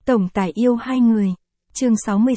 Tổng tài yêu hai người. Chương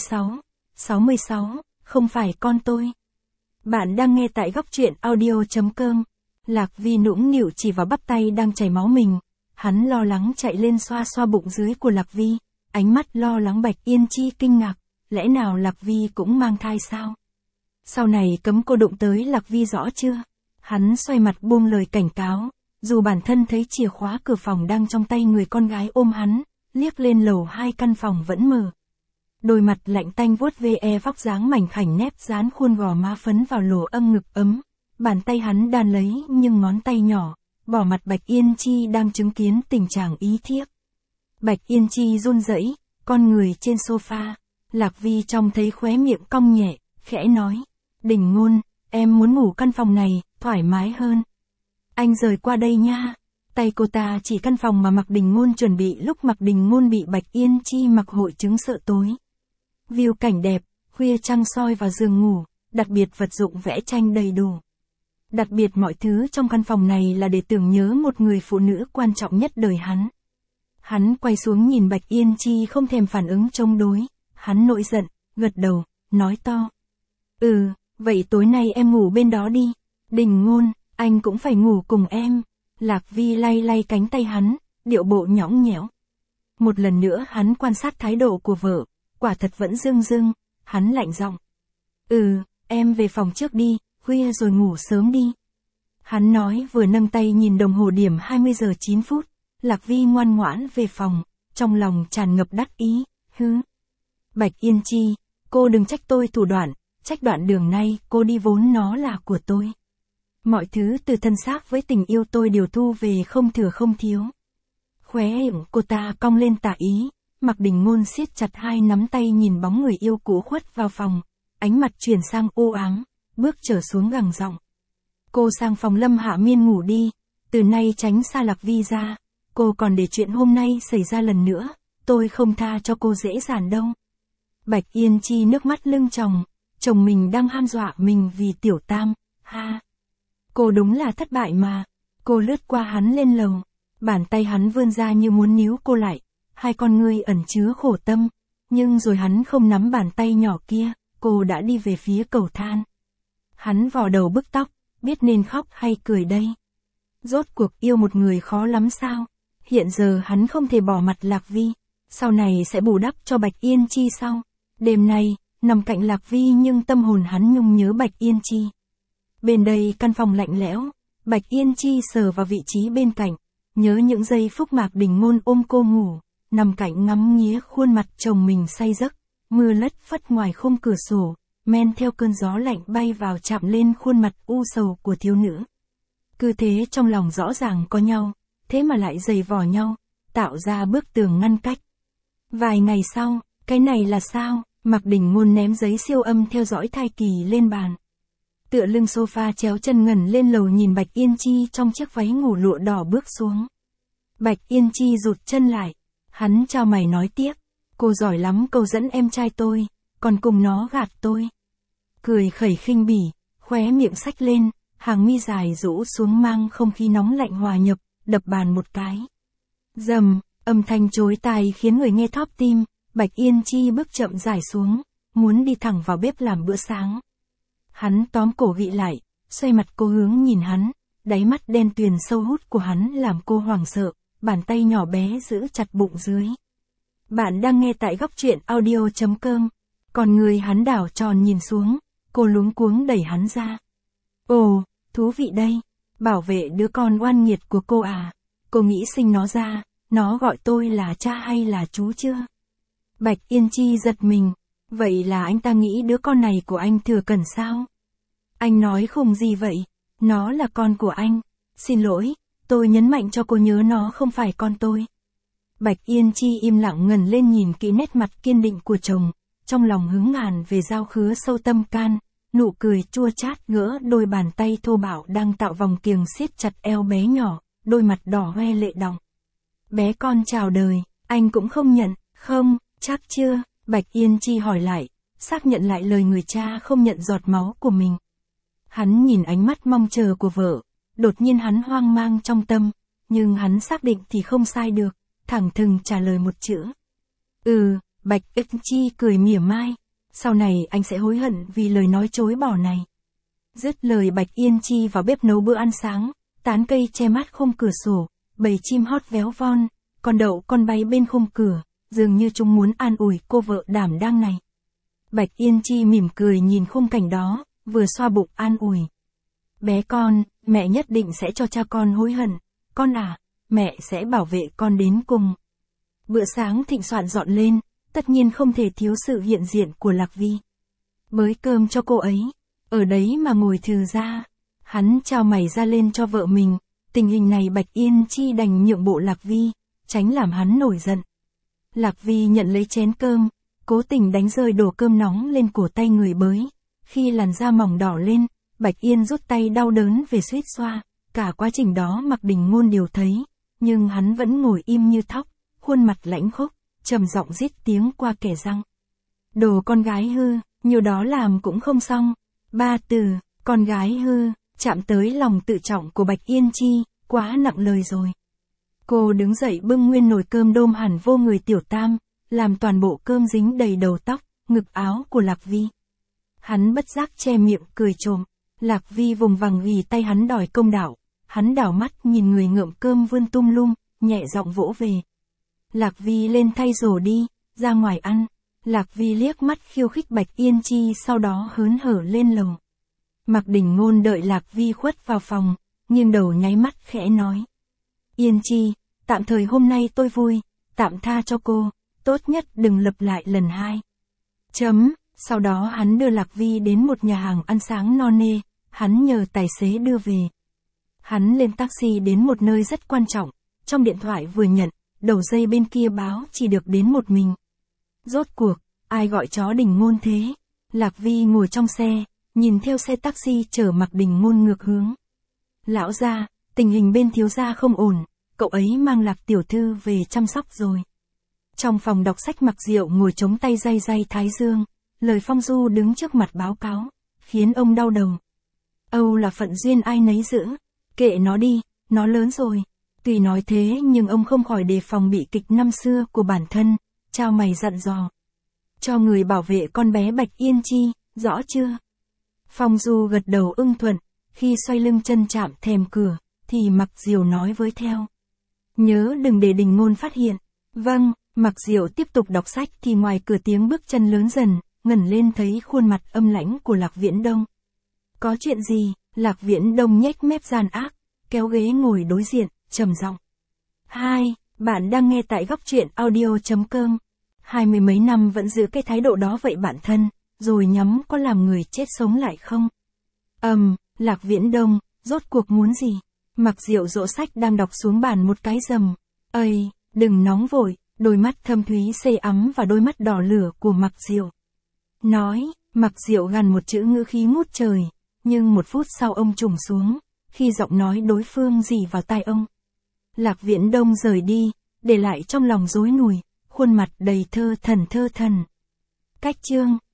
66, không phải con tôi. Bạn đang nghe tại góc truyện audio.com. Lạc Vi nũng nịu chỉ vào bắp tay đang chảy máu mình. Hắn lo lắng chạy lên xoa xoa bụng dưới của Lạc Vi. Ánh mắt lo lắng Bạch Yên Chi kinh ngạc. Lẽ nào Lạc Vi cũng mang thai sao? Sau này cấm cô đụng tới Lạc Vi rõ chưa? Hắn xoay mặt buông lời cảnh cáo. Dù bản thân thấy chìa khóa cửa phòng đang trong tay người con gái ôm hắn, liếc lên lầu 2 căn phòng vẫn mở. Đôi mặt lạnh tanh vuốt ve vóc dáng mảnh khảnh nếp dán khuôn gò má phấn vào lỗ âm ngực ấm. Bàn tay hắn đan lấy nhưng ngón tay nhỏ, bỏ mặt Bạch Yên Chi đang chứng kiến tình trạng ý thiếp. Bạch Yên Chi run rẩy, con người trên sofa. Lạc Vi trông thấy khóe miệng cong nhẹ, khẽ nói. Đình Ngôn, em muốn ngủ căn phòng này, thoải mái hơn. Anh rời qua đây nha. Tay cô ta chỉ căn phòng mà Mạc Đình Ngôn chuẩn bị lúc Mạc Đình Ngôn bị Bạch Yên Chi mặc hội chứng sợ tối. View cảnh đẹp, khuya trăng soi vào giường ngủ, đặc biệt vật dụng vẽ tranh đầy đủ. Đặc biệt mọi thứ trong căn phòng này là để tưởng nhớ một người phụ nữ quan trọng nhất đời hắn. Hắn quay xuống nhìn Bạch Yên Chi không thèm phản ứng chống đối. Hắn nổi giận, gật đầu, nói to. Vậy tối nay em ngủ bên đó đi. Đình Ngôn, anh cũng phải ngủ cùng em. Lạc Vi lay lay cánh tay hắn, điệu bộ nhõng nhẽo. Một lần nữa hắn quan sát thái độ của vợ, quả thật vẫn dưng dưng, hắn lạnh giọng. Em về phòng trước đi, khuya rồi ngủ sớm đi. Hắn nói vừa nâng tay nhìn đồng hồ điểm 20 giờ 9 phút, Lạc Vi ngoan ngoãn về phòng, trong lòng tràn ngập đắc ý, Bạch Yên Chi, cô đừng trách tôi thủ đoạn, trách đoạn đường này cô đi vốn nó là của tôi. Mọi thứ từ thân xác với tình yêu tôi đều thu về không thừa không thiếu. Khóe miệng cô ta cong lên tà ý, Mạc Đình Ngôn siết chặt hai nắm tay nhìn bóng người yêu cũ khuất vào phòng, ánh mặt chuyển sang u ám, bước trở xuống gằn giọng. Cô sang phòng Lâm Hạ Miên ngủ đi, từ nay tránh xa Lạc Vi ra, cô còn để chuyện hôm nay xảy ra lần nữa, tôi không tha cho cô dễ dàng đâu. Bạch Yên Chi nước mắt lưng tròng, chồng mình đang ham dọa mình vì tiểu tam, ha. Cô đúng là thất bại mà. Cô lướt qua hắn lên lầu. Bàn tay hắn vươn ra như muốn níu cô lại. Hai con ngươi ẩn chứa khổ tâm. Nhưng rồi hắn không nắm bàn tay nhỏ kia. Cô đã đi về phía cầu thang. Hắn vò đầu bứt tóc. Biết nên khóc hay cười đây. Rốt cuộc yêu một người khó lắm sao? Hiện giờ hắn không thể bỏ mặt Lạc Vi. Sau này sẽ bù đắp cho Bạch Yên Chi sau. Đêm nay, nằm cạnh Lạc Vi nhưng tâm hồn hắn nhung nhớ Bạch Yên Chi. Bên đây căn phòng lạnh lẽo, Bạch Yên Chi sờ vào vị trí bên cạnh, nhớ những giây phút Mạc Đình Ngôn ôm cô ngủ, nằm cạnh ngắm nghía khuôn mặt chồng mình say giấc, mưa lất phất ngoài khung cửa sổ, men theo cơn gió lạnh bay vào chạm lên khuôn mặt u sầu của thiếu nữ. Cứ thế trong lòng rõ ràng có nhau, thế mà lại giày vò nhau, tạo ra bức tường ngăn cách. Vài ngày sau, cái này là sao? Mạc Đình Ngôn ném giấy siêu âm theo dõi thai kỳ lên bàn. Tựa lưng sofa chéo chân ngẩn lên lầu nhìn Bạch Yên Chi trong chiếc váy ngủ lụa đỏ bước xuống. Bạch Yên Chi rụt chân lại. Hắn chào mày nói tiếp. Cô giỏi lắm câu dẫn em trai tôi, còn cùng nó gạt tôi. Cười khẩy khinh bỉ, khóe miệng xách lên, hàng mi dài rũ xuống mang không khí nóng lạnh hòa nhập, đập bàn một cái. Rầm, âm thanh chối tai khiến người nghe thóp tim. Bạch Yên Chi bước chậm rãi xuống, muốn đi thẳng vào bếp làm bữa sáng. Hắn tóm cổ gị lại, xoay mặt cô hướng nhìn hắn, đáy mắt đen tuyền sâu hút của hắn làm cô hoảng sợ, bàn tay nhỏ bé giữ chặt bụng dưới. Bạn đang nghe tại góc truyện audio.com, còn người hắn đảo tròn nhìn xuống, cô luống cuống đẩy hắn ra. Ồ, thú vị đây, bảo vệ đứa con oan nghiệt của cô à, cô nghĩ sinh nó ra, nó gọi tôi là cha hay là chú chưa? Bạch Yên Chi giật mình. Vậy là anh ta nghĩ đứa con này của anh thừa cần sao? Anh nói khùng gì vậy? Nó là con của anh. Xin lỗi, tôi nhấn mạnh cho cô nhớ nó không phải con tôi. Bạch Yên Chi im lặng ngẩng lên nhìn kỹ nét mặt kiên định của chồng, trong lòng hứng ngàn về giao khứa sâu tâm can, nụ cười chua chát gỡ đôi bàn tay thô bạo đang tạo vòng kiềng siết chặt eo bé nhỏ, đôi mặt đỏ hoe lệ đọng. Bé con chào đời, anh cũng không nhận, không, chắc chưa? Bạch Yên Chi hỏi lại, xác nhận lại lời người cha không nhận giọt máu của mình. Hắn nhìn ánh mắt mong chờ của vợ, đột nhiên hắn hoang mang trong tâm, nhưng hắn xác định thì không sai được, thẳng thừng trả lời một chữ. Bạch Ức Chi cười mỉa mai. Sau này anh sẽ hối hận vì lời nói chối bỏ này. Dứt lời Bạch Yên Chi vào bếp nấu bữa ăn sáng, tán cây che mát khung cửa sổ, bầy chim hót véo von, con đậu con bay bên khung cửa, dường như chúng muốn an ủi cô vợ đảm đang này. Bạch Yên Chi mỉm cười nhìn khung cảnh đó, vừa xoa bụng an ủi. Bé con, mẹ nhất định sẽ cho cha con hối hận, con à, mẹ sẽ bảo vệ con đến cùng. Bữa sáng thịnh soạn dọn lên, tất nhiên không thể thiếu sự hiện diện của Lạc Vi. Bới cơm cho cô ấy, ở đấy mà ngồi thừ ra. Hắn trao mày ra lên cho vợ mình, tình hình này Bạch Yên Chi đành nhượng bộ Lạc Vi, tránh làm hắn nổi giận. Lạc Vi nhận lấy chén cơm, cố tình đánh rơi đổ cơm nóng lên cổ tay người bới. Khi làn da mỏng đỏ lên, Bạch Yên rút tay đau đớn về suýt xoa, cả quá trình đó Mạc Đình Ngôn đều thấy, nhưng hắn vẫn ngồi im như thóc, khuôn mặt lãnh khốc, trầm giọng rít tiếng qua kẻ răng. Đồ con gái hư, nhiều đó làm cũng không xong. 3 từ, con gái hư, chạm tới lòng tự trọng của Bạch Yên Chi, quá nặng lời rồi. Cô đứng dậy bưng nguyên nồi cơm đôm hẳn vô người Tiểu Tam, làm toàn bộ cơm dính đầy đầu tóc, ngực áo của Lạc Vi. Hắn bất giác che miệng cười trộm. Lạc Vi vùng vằng ghì tay hắn đòi công đạo. Hắn đảo mắt nhìn người ngượm cơm vươn tung lung, nhẹ giọng vỗ về. Lạc Vi lên thay rổ đi, ra ngoài ăn. Lạc Vi liếc mắt khiêu khích Bạch Yên Chi, sau đó hớn hở lên lầu. Mạc Đình Ngôn đợi Lạc Vi khuất vào phòng, nghiêng đầu nháy mắt khẽ nói. Yên Chi, tạm thời hôm nay tôi vui, tạm tha cho cô, tốt nhất đừng lặp lại lần 2. Sau đó hắn đưa Lạc Vi đến một nhà hàng ăn sáng no nê, hắn nhờ tài xế đưa về. Hắn lên taxi đến một nơi rất quan trọng, trong điện thoại vừa nhận, đầu dây bên kia báo chỉ được đến một mình. Rốt cuộc, ai gọi chó Đình Ngôn thế? Lạc Vi ngồi trong xe, nhìn theo xe taxi chở Mạc Đình Ngôn ngược hướng. Lão gia, tình hình bên thiếu gia không ổn, cậu ấy mang Lạc tiểu thư về chăm sóc rồi. Trong phòng đọc sách Mạc Diệu ngồi chống tay day day thái dương, lời Phong Du đứng trước mặt báo cáo, khiến ông đau đầu. Âu là phận duyên ai nấy giữ, kệ nó đi, nó lớn rồi. Tuy nói thế nhưng ông không khỏi đề phòng bị kịch năm xưa của bản thân, trao mày dặn dò. Cho người bảo vệ con bé Bạch Yên Chi, rõ chưa? Phong Du gật đầu ưng thuận, khi xoay lưng chân chạm thềm cửa, thì Mạc Diệu nói với theo. Nhớ đừng để Đình Ngôn phát hiện. Vâng, Mạc Diệu tiếp tục đọc sách thì ngoài cửa tiếng bước chân lớn dần, ngẩng lên thấy khuôn mặt âm lãnh của Lạc Viễn Đông. Có chuyện gì? Lạc Viễn Đông nhếch mép gian ác, kéo ghế ngồi đối diện, trầm giọng. Bạn đang nghe tại góc truyện audio.com. 20 mấy năm vẫn giữ cái thái độ đó vậy bạn thân, rồi nhắm có làm người chết sống lại không? Lạc Viễn Đông, rốt cuộc muốn gì? Mạc Diệu dỗ sách đang đọc xuống bàn một cái rầm. Đừng nóng vội, đôi mắt thâm thúy sê ấm và đôi mắt đỏ lửa của Mạc Diệu. Nói, Mạc Diệu gằn một chữ ngữ khí ngút trời, nhưng một phút sau ông trùng xuống, khi giọng nói đối phương rỉ vào tai ông. Lạc Viễn Đông rời đi, để lại trong lòng rối nùi, khuôn mặt đầy thơ thần. Cách chương